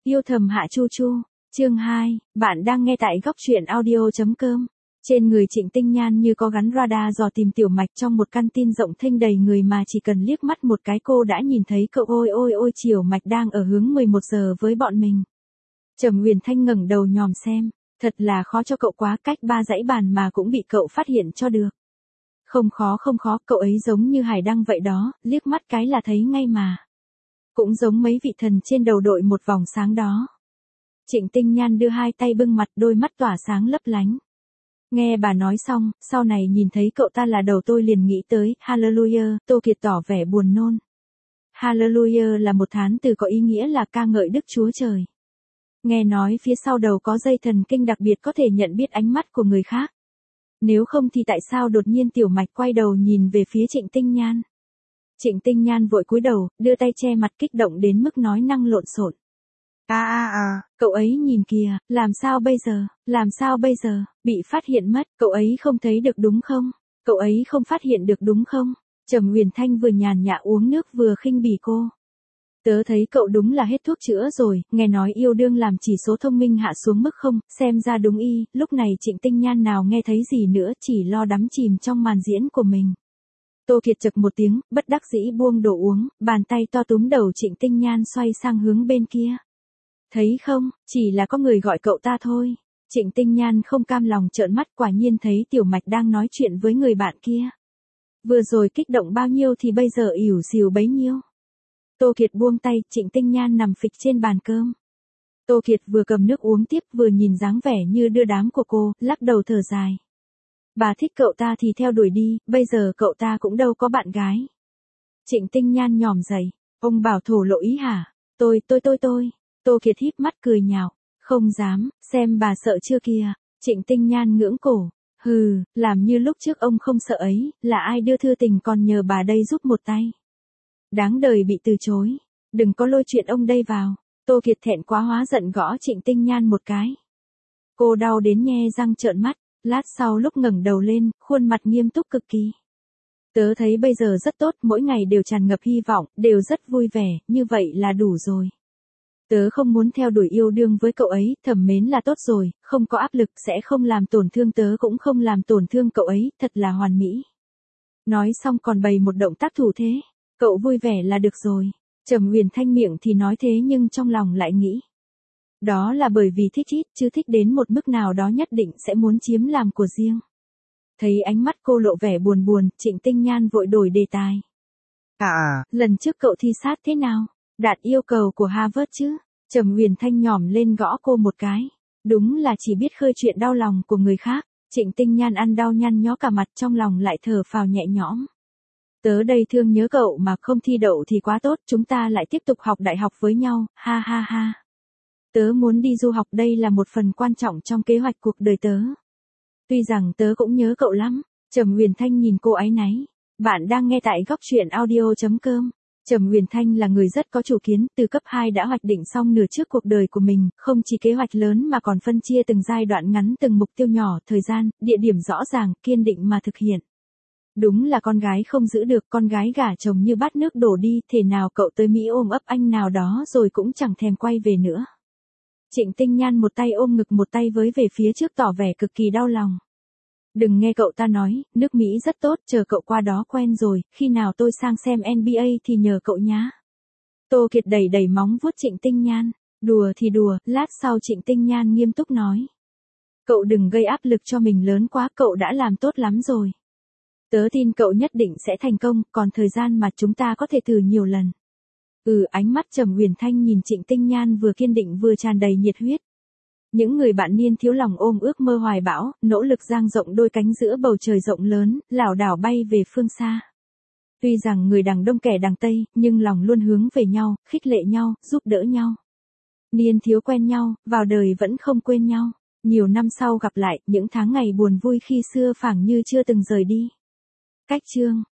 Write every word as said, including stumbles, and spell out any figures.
Yêu thầm Hạ Chu Chu, chương hai, bạn đang nghe tại góc truyện audio.com. Trên người Trịnh Tinh Nhan như có gắn radar dò tìm tiểu mạch trong một căn tin rộng thênh đầy người mà chỉ cần liếc mắt một cái cô đã nhìn thấy cậu. Ôi ôi ôi, Triều Mạch đang ở hướng mười một giờ với bọn mình. Trầm Huyền Thanh ngẩng đầu nhòm xem, thật là khó cho cậu quá, cách ba dãy bàn mà cũng bị cậu phát hiện cho được. Không khó không khó, cậu ấy giống như hải đăng vậy đó, liếc mắt cái là thấy ngay mà. Cũng giống mấy vị thần trên đầu đội một vòng sáng đó. Trịnh Tinh Nhan đưa hai tay bưng mặt, đôi mắt tỏa sáng lấp lánh. Nghe bà nói xong, sau này nhìn thấy cậu ta là đầu tôi liền nghĩ tới Hallelujah. Tô Kiệt tỏ vẻ buồn nôn. Hallelujah là một thán từ có ý nghĩa là ca ngợi Đức Chúa Trời. Nghe nói phía sau đầu có dây thần kinh đặc biệt có thể nhận biết ánh mắt của người khác. Nếu không thì tại sao đột nhiên tiểu mạch quay đầu nhìn về phía Trịnh Tinh Nhan? Trịnh Tinh Nhan vội cúi đầu, đưa tay che mặt, kích động đến mức nói năng lộn xộn. À à à, cậu ấy nhìn kìa, làm sao bây giờ, làm sao bây giờ, bị phát hiện mất, cậu ấy không thấy được đúng không? Cậu ấy không phát hiện được đúng không? Trầm Huyền Thanh vừa nhàn nhã uống nước vừa khinh bỉ cô. Tớ thấy cậu đúng là hết thuốc chữa rồi, nghe nói yêu đương làm chỉ số thông minh hạ xuống mức không, xem ra đúng y. Lúc này Trịnh Tinh Nhan nào nghe thấy gì nữa, chỉ lo đắm chìm trong màn diễn của mình. Tô Kiệt chực một tiếng, bất đắc dĩ buông đồ uống, bàn tay to túm đầu Trịnh Tinh Nhan xoay sang hướng bên kia. Thấy không, chỉ là có người gọi cậu ta thôi. Trịnh Tinh Nhan không cam lòng trợn mắt, quả nhiên thấy tiểu mạch đang nói chuyện với người bạn kia. Vừa rồi kích động bao nhiêu thì bây giờ ỉu xìu bấy nhiêu. Tô Kiệt buông tay, Trịnh Tinh Nhan nằm phịch trên bàn cơm. Tô Kiệt vừa cầm nước uống tiếp vừa nhìn dáng vẻ như đưa đám của cô, lắc đầu thở dài. Bà thích cậu ta thì theo đuổi đi, bây giờ cậu ta cũng đâu có bạn gái. Trịnh Tinh Nhan nhòm dậy, ông bảo thổ lộ ý hả? Tôi tôi tôi tôi. Tô Kiệt híp mắt cười nhạo, không dám, xem bà sợ chưa kìa. Trịnh Tinh Nhan ngưỡng cổ, hừ, làm như lúc trước ông không sợ ấy, là ai đưa thư tình còn nhờ bà đây giúp một tay. Đáng đời bị từ chối, đừng có lôi chuyện ông đây vào. Tô Kiệt thẹn quá hóa giận gõ Trịnh Tinh Nhan một cái. Cô đau đến nhe răng trợn mắt, lát sau lúc ngẩng đầu lên, khuôn mặt nghiêm túc cực kỳ. Tớ thấy bây giờ rất tốt, mỗi ngày đều tràn ngập hy vọng, đều rất vui vẻ, như vậy là đủ rồi. Tớ không muốn theo đuổi yêu đương với cậu ấy, thầm mến là tốt rồi, không có áp lực, sẽ không làm tổn thương tớ cũng không làm tổn thương cậu ấy, thật là hoàn mỹ. Nói xong còn bày một động tác thủ thế, cậu vui vẻ là được rồi. Trầm Huyền Thanh miệng thì nói thế nhưng trong lòng lại nghĩ. Đó là bởi vì thích ít, chứ thích đến một mức nào đó nhất định sẽ muốn chiếm làm của riêng. Thấy ánh mắt cô lộ vẻ buồn buồn, Trịnh Tinh Nhan vội đổi đề tài. À, lần trước cậu thi sát thế nào? Đạt yêu cầu của Harvard chứ? Trầm Huyền Thanh nhỏm lên gõ cô một cái. Đúng là chỉ biết khơi chuyện đau lòng của người khác. Trịnh Tinh Nhan ăn đau nhăn nhó cả mặt, trong lòng lại thở phào nhẹ nhõm. Tớ đây thương nhớ cậu mà, không thi đậu thì quá tốt, chúng ta lại tiếp tục học đại học với nhau, ha ha ha. Tớ muốn đi du học, đây là một phần quan trọng trong kế hoạch cuộc đời tớ. Tuy rằng tớ cũng nhớ cậu lắm. Trầm Huyền Thanh nhìn cô áy náy. Bạn đang nghe tại góc truyện audio.com. Trầm Huyền Thanh là người rất có chủ kiến, từ cấp hai đã hoạch định xong nửa trước cuộc đời của mình, không chỉ kế hoạch lớn mà còn phân chia từng giai đoạn ngắn, từng mục tiêu nhỏ, thời gian, địa điểm rõ ràng, kiên định mà thực hiện. Đúng là con gái không giữ được, con gái gả chồng như bát nước đổ đi, thể nào cậu tới Mỹ ôm ấp anh nào đó rồi cũng chẳng thèm quay về nữa. Trịnh Tinh Nhan một tay ôm ngực một tay với về phía trước tỏ vẻ cực kỳ đau lòng. Đừng nghe cậu ta nói, nước Mỹ rất tốt, chờ cậu qua đó quen rồi, khi nào tôi sang xem en bi ây thì nhờ cậu nhá. Tô Kiệt đẩy đẩy móng vuốt Trịnh Tinh Nhan, đùa thì đùa, lát sau Trịnh Tinh Nhan nghiêm túc nói. Cậu đừng gây áp lực cho mình lớn quá, cậu đã làm tốt lắm rồi. Tớ tin cậu nhất định sẽ thành công, còn thời gian mà chúng ta có thể thử nhiều lần. Ừ, ánh mắt Trầm Huyền Thanh nhìn Trịnh Tinh Nhan vừa kiên định vừa tràn đầy nhiệt huyết. Những người bạn niên thiếu lòng ôm ước mơ hoài bão, nỗ lực dang rộng đôi cánh giữa bầu trời rộng lớn, lảo đảo bay về phương xa. Tuy rằng người đằng đông kẻ đằng tây, nhưng lòng luôn hướng về nhau, khích lệ nhau, giúp đỡ nhau. Niên thiếu quen nhau, vào đời vẫn không quên nhau. Nhiều năm sau gặp lại, những tháng ngày buồn vui khi xưa phảng như chưa từng rời đi. Cách chương